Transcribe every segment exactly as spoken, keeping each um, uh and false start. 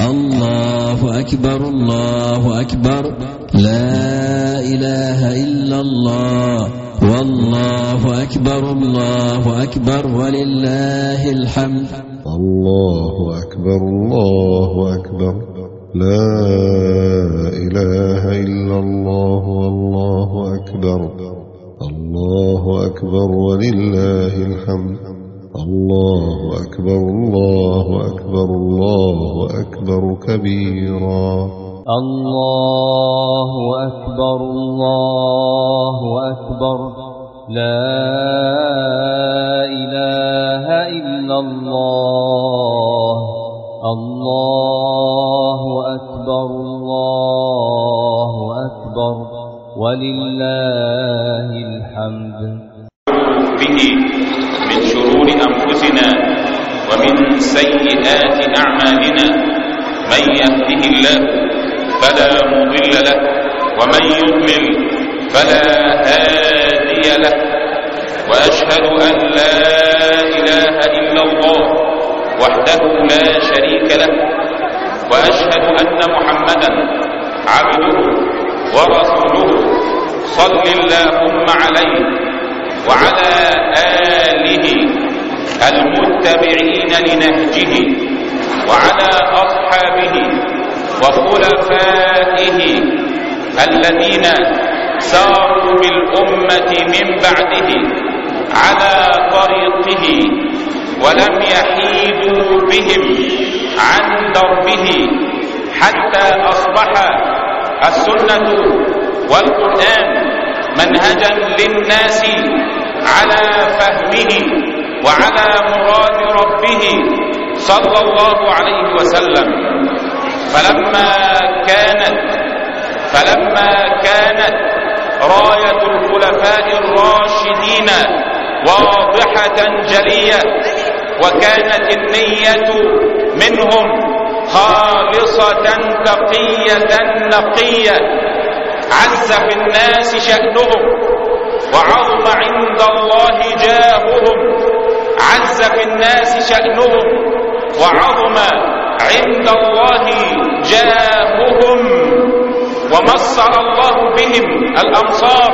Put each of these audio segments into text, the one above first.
الله أكبر الله أكبر لا إله إلا الله والله أكبر الله أكبر ولله الحمد. الله أكبر الله أكبر لا إله إلا الله والله أكبر الله أكبر ولله الحمد. الله أكبر الله أكبر الله أكبر كبيرا. الله أكبر الله أكبر لا إله إلا الله الله أكبر الله أكبر ولله الحمد. به من شرور أنفسنا ومن سيئات أعمالنا من يهده الله فلا مضل له ومن يضلل فلا هادي له وأشهد أن لا إله إلا الله وحده لا شريك له وأشهد أن محمدا عبده ورسوله صل اللهم عليه وعلى آله المتبعين لنهجه وعلى أصحابه وخلفائه الذين ساروا بالأمة من بعده على طريقه ولم يحيدوا بهم عن دربه حتى أصبح السنة والقرآن منهجا للناس على فهمه وعلى مراد ربه صلى الله عليه وسلم. فلما كانت فلما كانت راية الخلفاء الراشدين واضحة جلية وكانت النية منهم خالصة تقية نقية عز في الناس شأنهم وعظم عند الله جاههم. عز في الناس شأنهم وعظم عند الله جاههم ومصر الله بهم الأمصار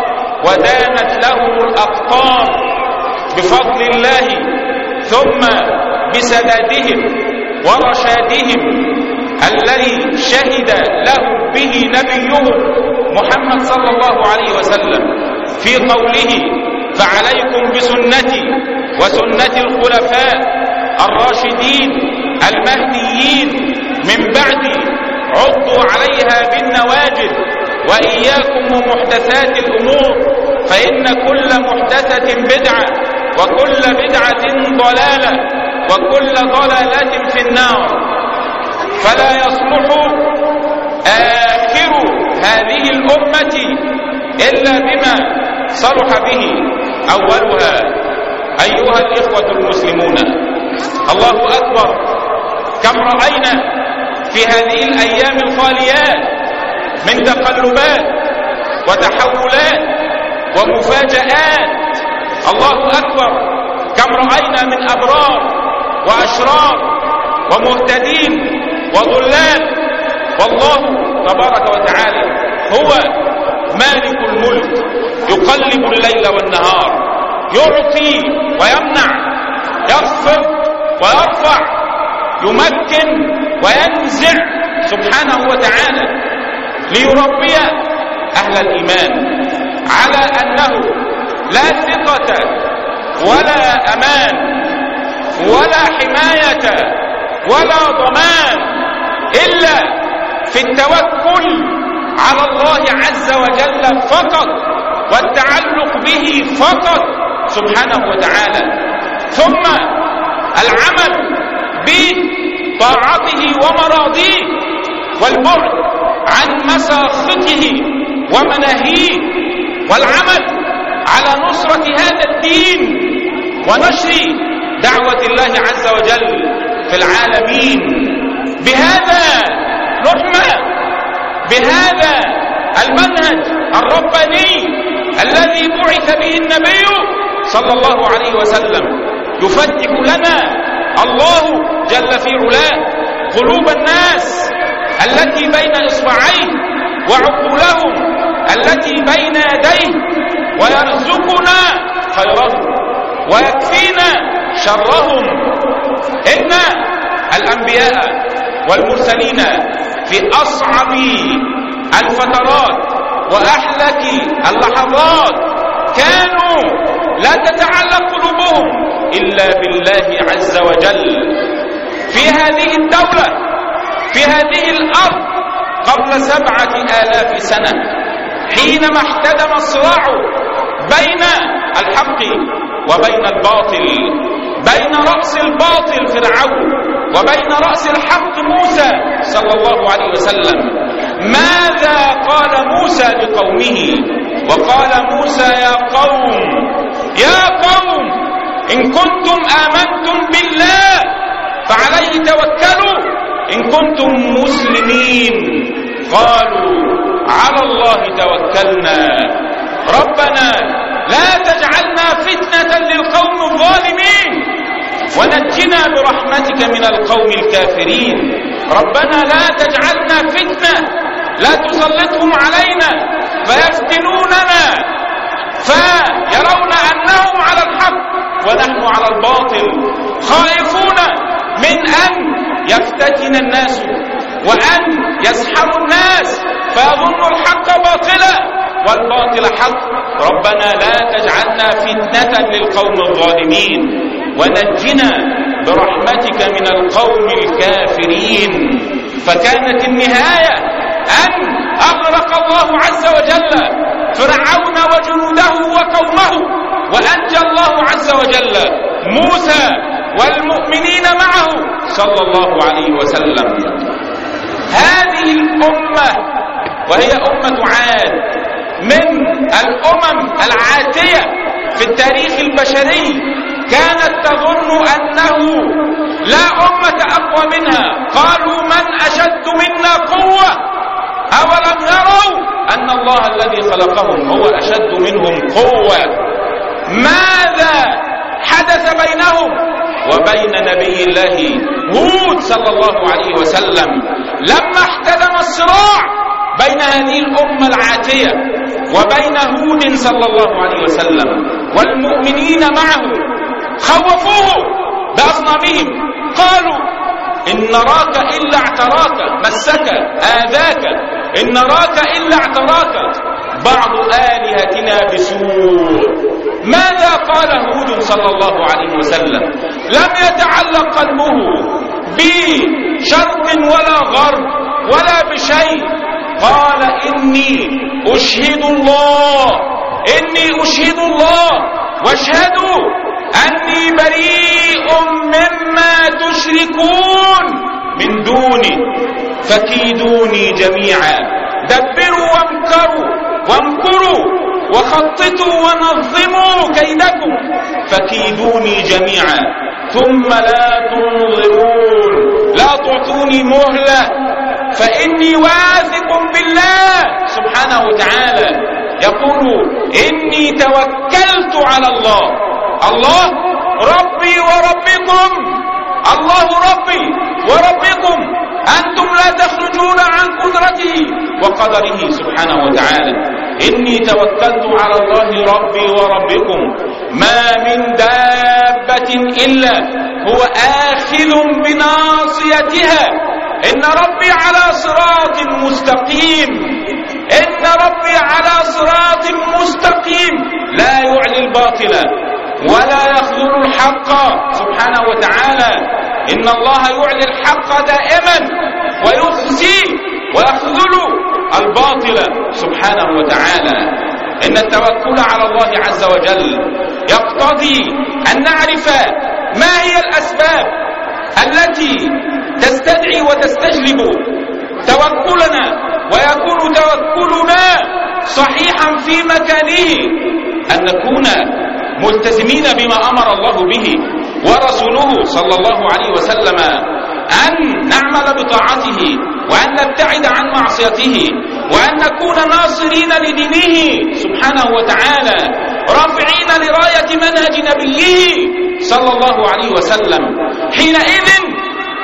ودانت لهم الأقطار بفضل الله ثم بسدادهم ورشادهم الذي شهد له به نبيهم محمد صلى الله عليه وسلم في قوله فعليكم بسنتي وسنة الخلفاء الراشدين المهديين من بعدي عضوا عليها بالنواجذ وإياكم ومحدثات الأمور فإن كل محدثة بدعة وكل بدعة ضلالة وكل ضلالة في النار. فلا يصلح آخر هذه الأمة إلا بما صلح به أولها. أيها الإخوة المسلمون، الله أكبر، كم رأينا في هذه الأيام الخاليات من تقلبات وتحولات ومفاجآت. الله أكبر، كم رأينا من أبرار وأشرار ومهتدين وضلال. والله تبارك وتعالى هو مالك الملك يقلب الليل والنهار، يعطي ويمنع، يخفض ويرفع، يمكن وينزع سبحانه وتعالى ليربي أهل الإيمان على أنه لا ثقة ولا أمان ولا حماية ولا ضمان إلا في التوكل على الله عز وجل فقط والتعلق به فقط سبحانه وتعالى، ثم العمل بطاعته ومراضيه والبعد عن مساخطه ومناهيه، والعمل على نصرة هذا الدين ونشر دعوة الله عز وجل في العالمين. بهذا نحمى، بهذا المنهج الرباني الذي بعث به النبي صلى الله عليه وسلم يفتح لنا الله جل في علاه قلوب الناس التي بين إصبعيه وعقولهم التي بين يديه، ويرزقنا خيرهم ويكفينا شرهم. إن الأنبياء والمرسلين في أصعب الفترات وأحلك اللحظات كانوا لا تتعلق قلوبهم إلا بالله عز وجل. في هذه الدولة، في هذه الأرض، قبل سبعة آلاف سنة حينما احتدم الصراع بين الحق وبين الباطل، بين رأس الباطل فرعون وبين رأس الحق موسى صلى الله عليه وسلم، ماذا قال موسى لقومه؟ وقال موسى: يا قوم يا قوم إن كنتم آمنتم بالله فعليه توكلوا إن كنتم مسلمين. قالوا: على الله توكلنا ربنا لا تجعلنا فتنة للقوم الظالمين ونجنا برحمتك من القوم الكافرين. ربنا لا تجعلنا فتنة، لا تسلطهم علينا فيفتنوننا فيرون أنهم على الحق ونحن على الباطل، خائفون من أن يفتتن الناس وأن يسحروا الناس فيظنوا الحق باطلا والباطل حق. ربنا لا تجعلنا فتنة للقوم الظالمين ونجنا برحمتك من القوم الكافرين. فكانت النهاية أن أغرق الله عز وجل فرعون وجنوده وقومه، وأنجى الله عز وجل موسى والمؤمنين معه صلى الله عليه وسلم. هذه الأمة وهي أمة عاد من الأمم العاتية في التاريخ البشري كانت تظن أنه لا أمة أقوى منها. قالوا: من أشد منا قوة؟ أولم يروا أن الله الذي خلقهم هو أشد منهم قوة؟ ماذا حدث بينهم وبين نبي الله هود صلى الله عليه وسلم لما احتدم الصراع بين هذه الأمة العاتية وبين هود صلى الله عليه وسلم والمؤمنين معه؟ خوفوه بأصنامهم، قالوا: إن نراك إلا اعتراك، مسك آذاك، إن نراك إلا اعتراك بعض آلهتنا بسوء. ماذا قال هود صلى الله عليه وسلم؟ لم يتعلق قلبه بشرق ولا غرب ولا بشيء. قال: إني أشهد الله، إني أشهد الله واشهدوا أني بريء مما تشركون من دوني فكيدوني جميعا، دبروا وامكروا وامكروا وخططوا ونظموا كيدكم فكيدوني جميعا ثم لا تنظرون، لا تعطوني مهلة فإني واثق بالله سبحانه وتعالى. يقول: إني توكلت على الله، الله ربي وربكم، الله ربي وربكم، أنتم لا تخرجون عن قدرته وقدره سبحانه وتعالى. إني توكلت على الله ربي وربكم ما من دابة إلا هو آخذ بناصيتها، إن ربي على صراط مستقيم، إن ربي على صراط مستقيم لا يعلي الباطل ولا يخذل الحق سبحانه وتعالى. إن الله يعلي الحق دائما ويخزي ويخذل الباطل سبحانه وتعالى. إن التوكل على الله عز وجل يقتضي أن نعرف ما هي الأسباب التي تستدعي وتستجلب توكلنا، ويكون توكلنا صحيحا في مكانه، أن نكون ملتزمين بما أمر الله به ورسوله صلى الله عليه وسلم، أن نعمل بطاعته وأن نبتعد عن معصيته، وأن نكون ناصرين لدينه سبحانه وتعالى، رافعين لراية منهج نبيه صلى الله عليه وسلم. حينئذ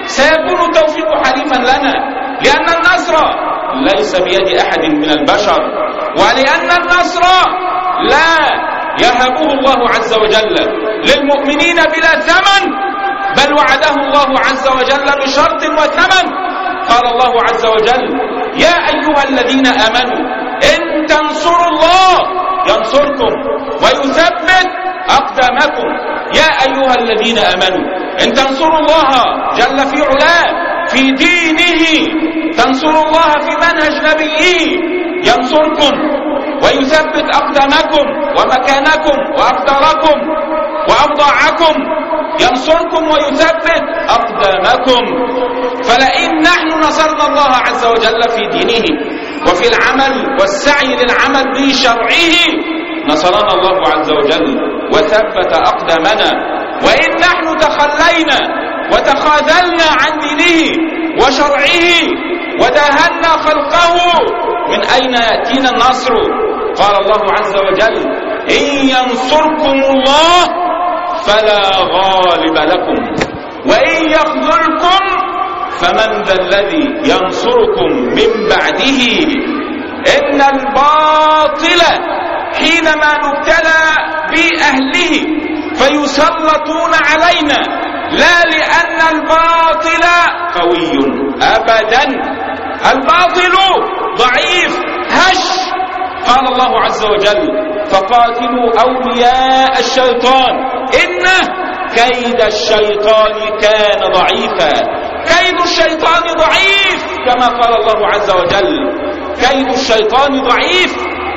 سيكون التوفيق حليفا لنا، لأن النصر ليس بيد أحد من البشر، ولأن النصر لا يهبه الله عز وجل للمؤمنين بلا ثمن، بل وعده الله عز وجل بشرط وثمن. قال الله عز وجل: يا أيها الذين آمنوا إن تنصروا الله ينصركم ويثبت أقدامكم. يا أيها الذين آمنوا إن تنصروا الله جل في علاه في دينه، تنصروا الله في منهج نبيه، ينصركم ويثبت أقدامكم ومكانكم وأقداركم وأوضاعكم، ينصركم ويثبت أقدامكم. فلئن نحن نصرنا الله عز وجل في دينه وفي العمل والسعي للعمل بشرعه، نصرنا الله عز وجل وثبت أقدامنا. وإن نحن تخلينا وتخاذلنا عن دينه وشرعه وداهنا خلقه، من أين يأتينا النصر؟ قال الله عز وجل: إن ينصركم الله فلا غالب لكم وإن يخذلكم فمن ذا الذي ينصركم من بعده. إن الباطل حينما نبتلى بأهله فيسلطون علينا، لا لأن الباطل قوي أبدا، الباطل ضعيف هش. قال الله عز وجل: فقاتلوا أولياء الشيطان إن كيد الشيطان كان ضعيفا. كيد الشيطان ضعيف كما قال الله عز وجل، كيد الشيطان ضعيف.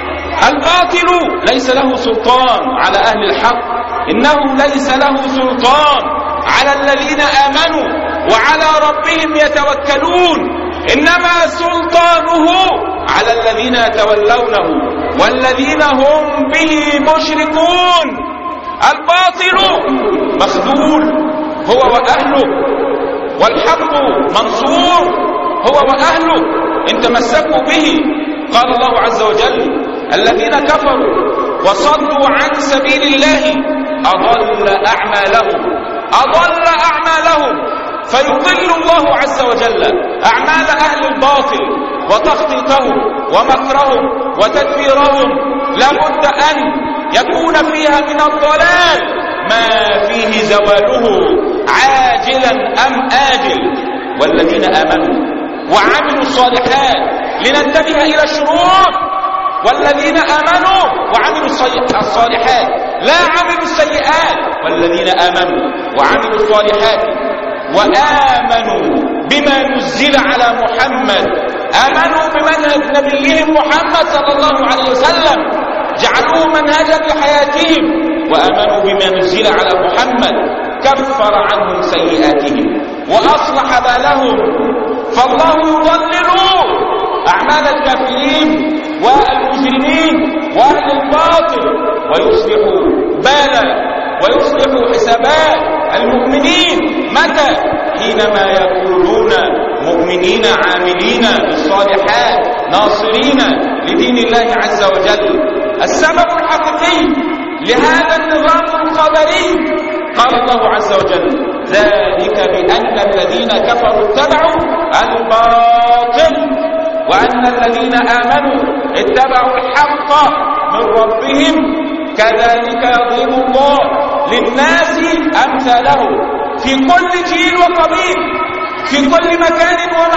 الباطل ليس له سلطان على أهل الحق، إنه ليس له سلطان على الذين آمنوا وعلى ربهم يتوكلون، إنما سلطانه على الذين يتولونه والذين هم به مشركون. الباطل مخذول هو وأهله، والحق منصور هو وأهله إن تمسكوا به. قال الله عز وجل: الذين كفروا وصدوا عن سبيل الله أضل أعمالهم أضل أعمالهم فيضل الله عز وجل أعمال أهل الباطل وتخطيطهم ومكرهم وتدبيرهم. لابد أن يكون فيها من الضلال ما فيه زواله عاجلا أم آجل. والذين آمنوا وعملوا الصالحات، لننتبه إلى الشروط. والذين آمنوا وعملوا الصالحات، لا عملوا السيئات. والذين آمنوا وعملوا الصالحات وآمنوا بما نزل على محمد، آمنوا بمنهج نبيهم محمد صلى الله عليه وسلم، جعلوه منهجا لحياتهم، وآمنوا بما نزل على محمد، كفر عنهم سيئاتهم وأصلح بالهم. فالله يضلل أعمال الكافرين والمجرمين وأهل الباطل، ويصلح بالا ويصلح حسابات المؤمنين. متى؟ حينما يكونون مؤمنين عاملين بالصالحات ناصرين لدين الله عز وجل. السبب الحقيقي لهذا النظام القدري قال الله عز وجل: ذلك بأن الذين كفروا اتبعوا الباطل وأن الذين آمنوا اتبعوا الحق من ربهم، كذلك يضرب الله للناس أمثالهم في كل جيل وقبيل، في كل مكان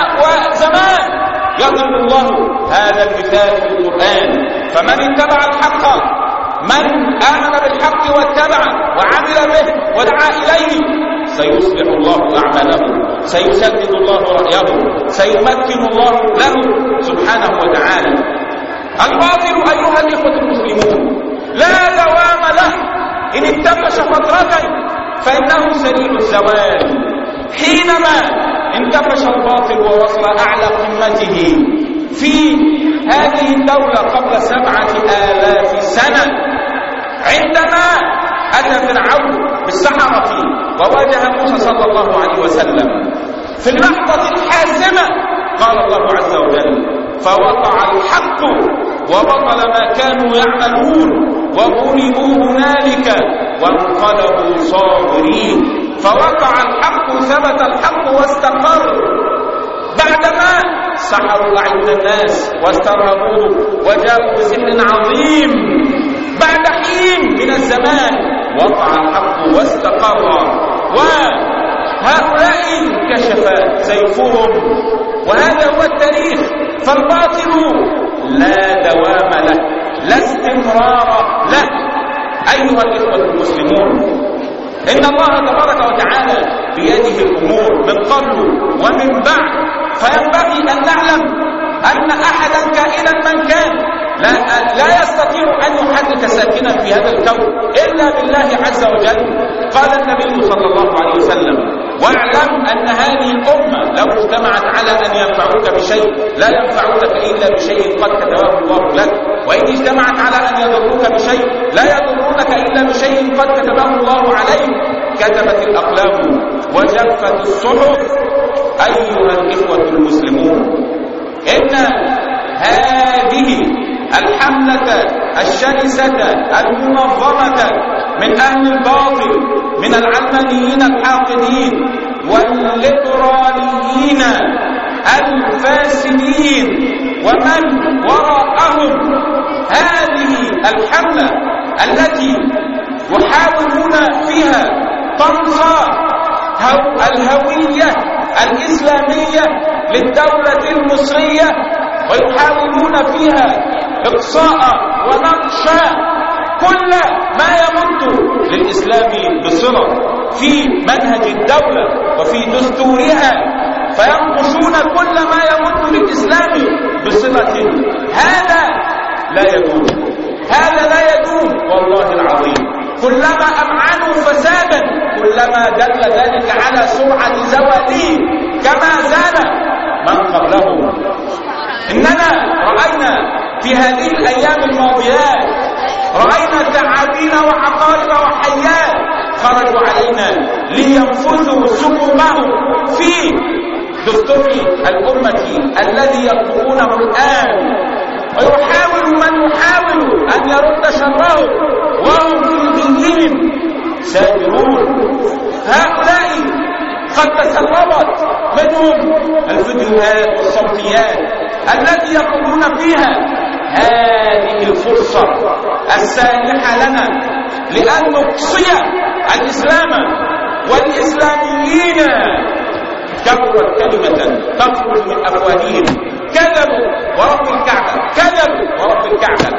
وزمان يضرب الله هذا المثال في القرآن. فمن اتبع الحق، من آمن بالحق واتبع وعمل به ودعا إليه، سيصلح الله أعماله، سيسدد الله رأيه، سيمكن الله له سبحانه وتعالى. الباطل أيها الإخوة المسلمون لا دوام له، إن انتفش فترة فإنه سريع الزوال. حينما انتفش الباطل ووصل أعلى قمته في هذه الدولة قبل سبعة آلاف سنة، عندما أتى فرعون بالسحرة وواجه موسى صلى الله عليه وسلم في اللحظة الحاسمة، قال الله عز وجل: فوقع الحق وبطل ما كانوا يعملون وغلبوا هنالك وانقلبوا صاغرين. فوقع الحق ثبت الحق واستقر. بعدما سحروا أعين الناس واسترهبوه وجاءوا بسحر عظيم، بعد حين من الزمان وقع الحق واستقر، وهؤلاء كشف سيفهم. وهذا هو التاريخ. فالباطل لا دوام له، لا استمرار له. أيها الإخوة المسلمون، إن الله تبارك وتعالى بيده الأمور من قبل ومن بعد، فينبغي أن نعلم أن أحدا كائنا من كان لا, لا يستطيع أن يحرك ساكنا في هذا الكون إلا بالله عز وجل. قال النبي صلى الله عليه وسلم: واعلم أن هذه الأمة لو اجتمعت على أن ينفعوك بشيء لا ينفعونك إلا بشيء قد كتبه الله لك، وإن اجتمعت على أن يضروك بشيء لا يضرونك إلا بشيء قد كتبه الله عليك. كتبت الأقلام وجفت الصحف. أيها الإخوة المسلمون، إن هذه الحملة الشرسة المنظمة من أهل الباطل، من العلمانيين الحاقدين والليبراليين الفاسدين ومن وراءهم، هذه الحملة التي يحاولون فيها طمس الهوية الإسلامية للدولة المصرية، ويحاولون فيها إقصاء ونقش كل ما يمد للإسلام بصلة في منهج الدولة وفي دستورها، فينقشون كل ما يمد للإسلام بصلة. هذا لا يدوم، هذا لا يدوم والله العظيم. كلما أمعنوا فسادا كلما دل ذلك على سرعة زواله كما زال من قبلهم. إننا رأينا في هذه الأيام الماضيات، رأينا ثعابين وعقارب وحيات خرجوا علينا لينفذوا سمومهم في دستور الأمة الذي يطلبونه الآن، ويحاول من يحاول أن يرد شره وهم في دينهم سابرون. هؤلاء قد تسربت منهم الفيديوهات والصوتيات التي يقولون فيها هذه الفرصة السانحة لنا لأن نقصي الإسلام والإسلاميين. كبرت كلمة تخرج من أفواههم: كذبوا ورب الكعبة، كذبوا ورب الكعبة.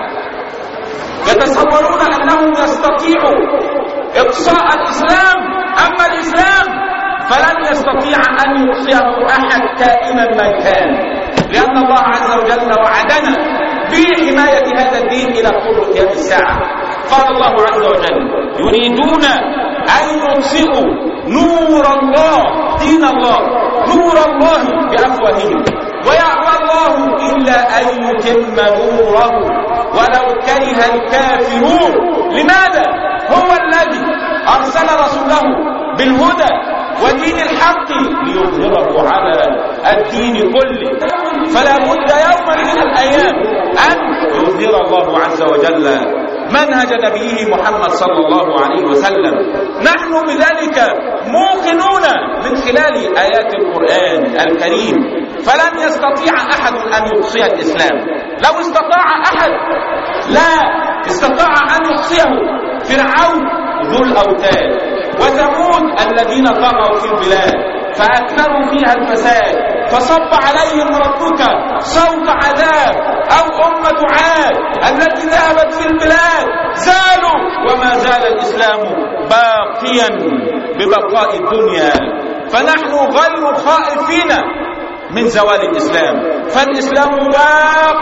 يتصورون أنهم يستطيعوا إقصاء الإسلام، أما الإسلام فلن يستطيع أن يقصيه أحد كائنا من كان، لأن الله عز وجل وعدنا بحماية هذا الدين إلى قرب قيام الساعة. قال الله عز وجل: يريدون أن يطفئوا نور الله، دين الله، نور الله بأفواههم، ويأبى الله إلا أن يتم نوره ولو كره الكافرون. لماذا؟ هو الذي أرسل رسوله بالهدى ودين الحق ليظهره على الدين كله، فلا بد يوما من الأيام أن يظهر الله عز وجل منهج نبيه محمد صلى الله عليه وسلم. نحن بذلك موقنون من خلال آيات القرآن الكريم. فلن يستطيع أحد أن يقصي الإسلام. لو استطاع أحد لا استطاع أن يقصيه فرعون ذو الأوتاد وثمود الذين طغوا في البلاد فأكثروا فيها الفساد، فصب عليهم ربك صوت عذاب. أو أمة عاد التي ذهبت في البلاد زالوا وما زال الإسلام باقيا ببقاء الدنيا. فنحن غير خائفين من زوال الإسلام، فالإسلام باق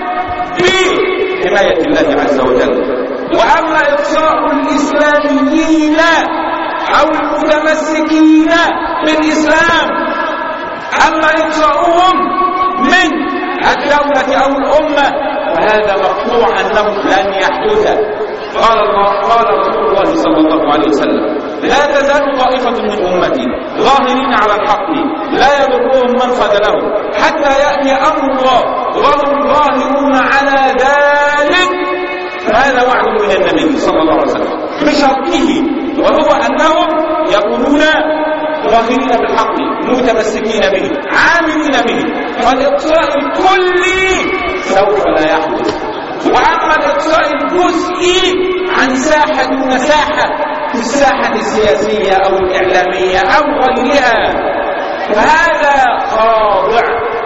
بحماية الله عز وجل. وأما إقصاء الإسلاميين أو المتمسكين بالإسلام، أما إقصاؤهم من الدولة أو الأمة فهذا مقطوع أنه لن يحدث. قال الله قال رسول الله صلى الله عليه وسلم: لا تزال طائفة من أمتي ظاهرين على الحق لا يضرهم من خذلهم حتى يأتي أمر الله وهم ظاهرون على ذلك. هذا وعد من النبي صلى الله عليه وسلم بشرطه، وهو أنهم يكونون ظاهرين بالحق متمسكين به عاملين به. فالإقصاء الكلي سوف لا يحدث، وأما الإقصاء الجزئي عن ساحة دون ساحة في الساحة السياسية أو الإعلامية أو غيرها، فهذا خاضع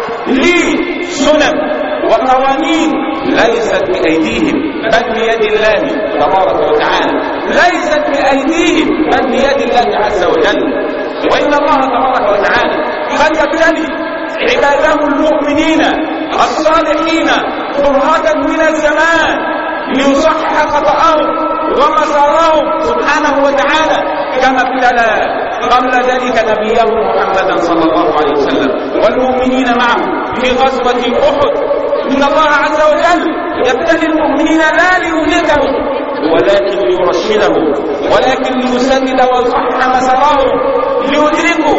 لسنن وقوانين ليست بأيديهم بل بيد الله تبارك وتعالى، ليست بأيديهم بل بيد الله عز وجل. وإن الله تبارك وتعالى قد يبتلي عباده المؤمنين الصالحين برهة من الزمان ليصحح خطأهم ومسارهم سبحانه وتعالى، كما ابتلى قبل ذلك نبيه محمدا صلى الله عليه وسلم والمؤمنين معه في غزوة أحد. إن الله عز وجل يبتلي المؤمنين لا ليهلكهم ولكن ليرشدهم، ولكن ليسدد ويصحح مسارهم، ليدركوا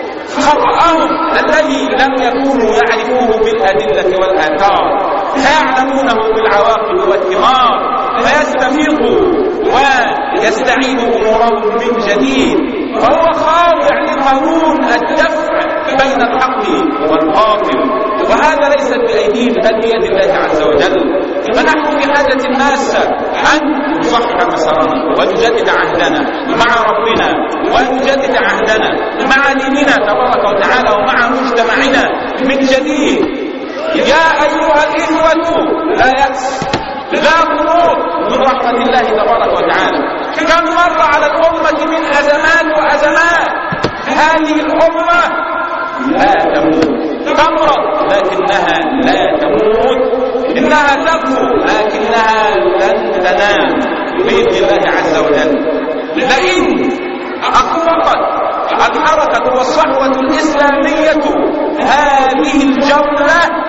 خطأهم الذي لم يكونوا يعرفوه بالأدلة والآثار، فيعلمونه بالعواقب والثمار، فيستفيقوا ويستعيدوا أمورهم من جديد. فهو خاضع لقانون الدفع بين الحق والباطل، وهذا ليست بأيديهم بل بيد الله عز وجل. فنحن في حاجة ماسة أن نصحح مسارنا ونجدد عهدنا مع ربنا ونجدد عهدنا مع ديننا تبارك وتعالى ومع مجتمعنا من جديد. يا أيها الإخوة لا يأس لا قنوط من رحمة الله تبارك وتعالى. كم مر على الأمة من أزمات وأزمات، هذه الأمة لا تموت، تمرض لكنها لا تموت، إنها تكفر لكنها لن تنام بإذن الله عز وجل. لئن أخفقت الحركة والصحوة الإسلامية هذه الجولة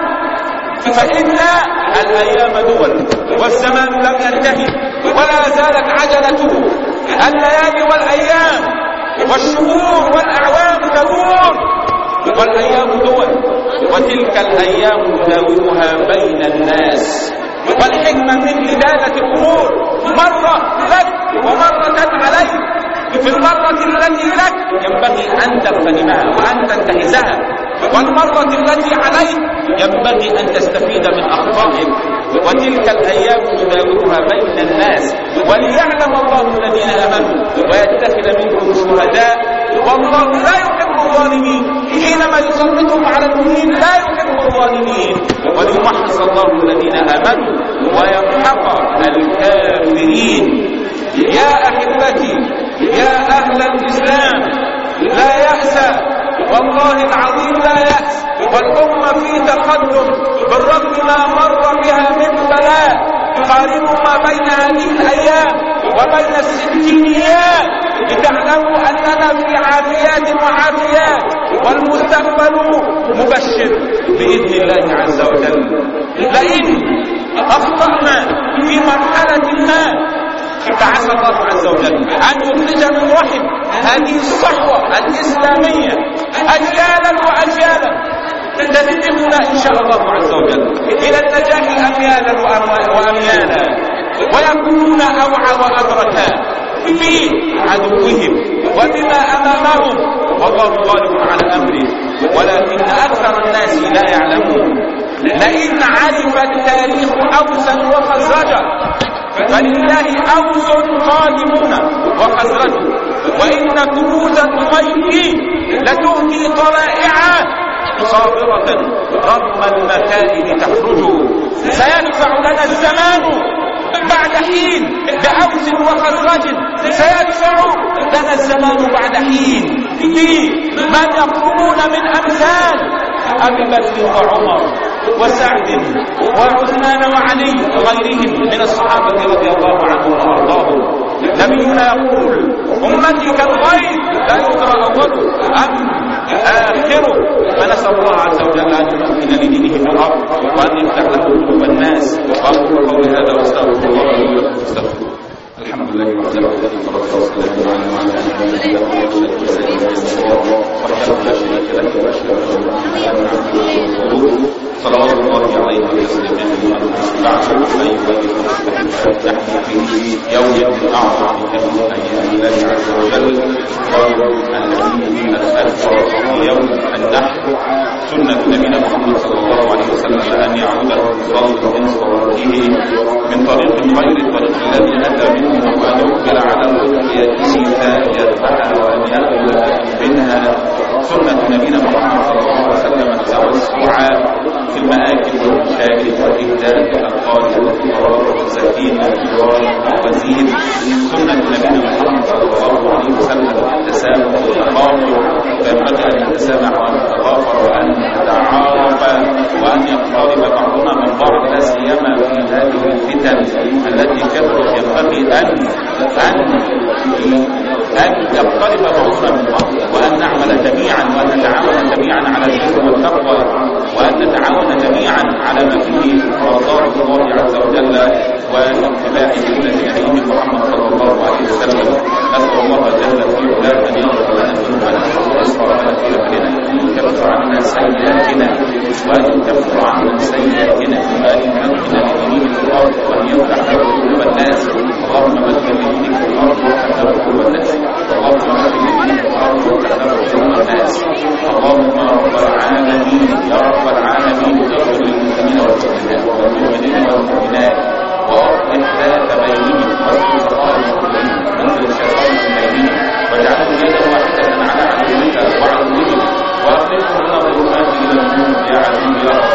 فإن الأيام دول والزمان لم ينتهي ولا زالت عجلته، الليالي والأيام والشهور والأعوام تدور والأيام دول، وتلك الأيام نداولها بين الناس. والحكمة من إدارة الأمور مرة لك ومرة عليك. في المرة التي لك ينبغي أن تغتنمها وأن تنتهزها، والمرة التي عليك ينبغي أن تستفيد من أخطائك. وتلك الأيام نداولها بين الناس وليعلم الله الذين آمنوا ويتخذ منكم شهداء والله لا يحب الظالمين. حينما يسلطهم على المؤمنين لا يحب الظالمين، وليمحص الله الذين آمنوا ويمحق الكافرين. يا أحبتي يا أهل الإسلام لا يأس، والله العظيم لا يأس، والأمة في تقدم بالرغم ما مر بها من بلاء. قارنوا ما بين هذه الأيام وبين الستينيات لتعلموا أننا في عافيات وعافيات، والمستقبل مبشر بإذن الله عز وجل. لئن أخطأنا في مرحلة ما فعسى الله عز وجل أن يخرج من رحم هذه الصحوة الإسلامية أجيالا وأجيالا تدفعنا إن شاء الله عز وجل إلى النجاح أميالا وأميالا، ويكونون أوعى وأدركا في عدوهم وبما أمامهم، والله غالب على أمره ولكن أكثر الناس لا يعلمون. لئن عرف التاريخ أوسا وخزرجا فلله أوس قادمون وخزرج، وإن كنوز الغيب لتؤتي طلائعا صابرة رغم المكائد تخرج. سيدفع لنا الزمان بعد حين بأوس وخزرج، سيدفع لنا الزمان بعد حين في من يقومون من أمثال أبي بكر وعمر وسعد وعثمان وعلي وغيرهم من الصحابة رضي الله عنهم وأرضاهم. نبينا يقول أمتي كالغيث لا يدرى أوله أم آخره. فنسأل الله عز وجل أن يمكن لدينه في الأرض وأن يفتح له قلوب الناس. وأقول قولي هذا وأستغفر الله لي ولكم فاستغفروه. الحمد لله وحده والصلاة والسلام على من لا نبي بعده وحده لا شريك له وأشهد أن محمدا عبده ورسوله صلوات الله عليه وسلم. بعد أيها الإخوة في يوم أعظم من أيام الله عز وجل والدعاء في المآكل والمشاكل وإهداء الأطفال والفقراء والمساكين والوزير سنة نبينا محمد صلى الله عليه وسلم التسامح والتغافر، فينبغي أن نتسامح وأن نتغافر وأن نتعارف وأن يقترب بعضنا من بعض، لا سيما في هذه الفتن التي كثرت. ينبغي أن أن أن يقترب بعضنا من بعض وأن نعمل جميعا وأن نتعاون جميعا على البر والتقوى وأن نتعاون جميعا على ما فيه رضاء الله عز وجل واتباع سنة نبيه محمد صلى الله عليه وسلم. أسأل الله جل في علاه أن يغفر لنا ذنوبنا وإسرافنا في أمرنا، يكفر عنا سيئاتنا وأن يكفر عنا سيئاتنا وأن يمكن لدينه في الأرض وأن يفتح له قلوب الناس. اللهم مكن لدينك في الأرض وفتح له قلوب الناس. اللهم مكن لدينك في الأرض وفتح له قلوب الناس. اللهم رب العالمين يا رب العالمين اغفر للمسلمين والمسلمات والمؤمنين والمؤمنات وأصلح ذات بينهم واصلح خالق بينهم وانزل الشيطان من بينهم واجعلهم يدا واحدة على عدوك وعدوهم وأخرجهم من الظلمات إلى النور يا عزيز يا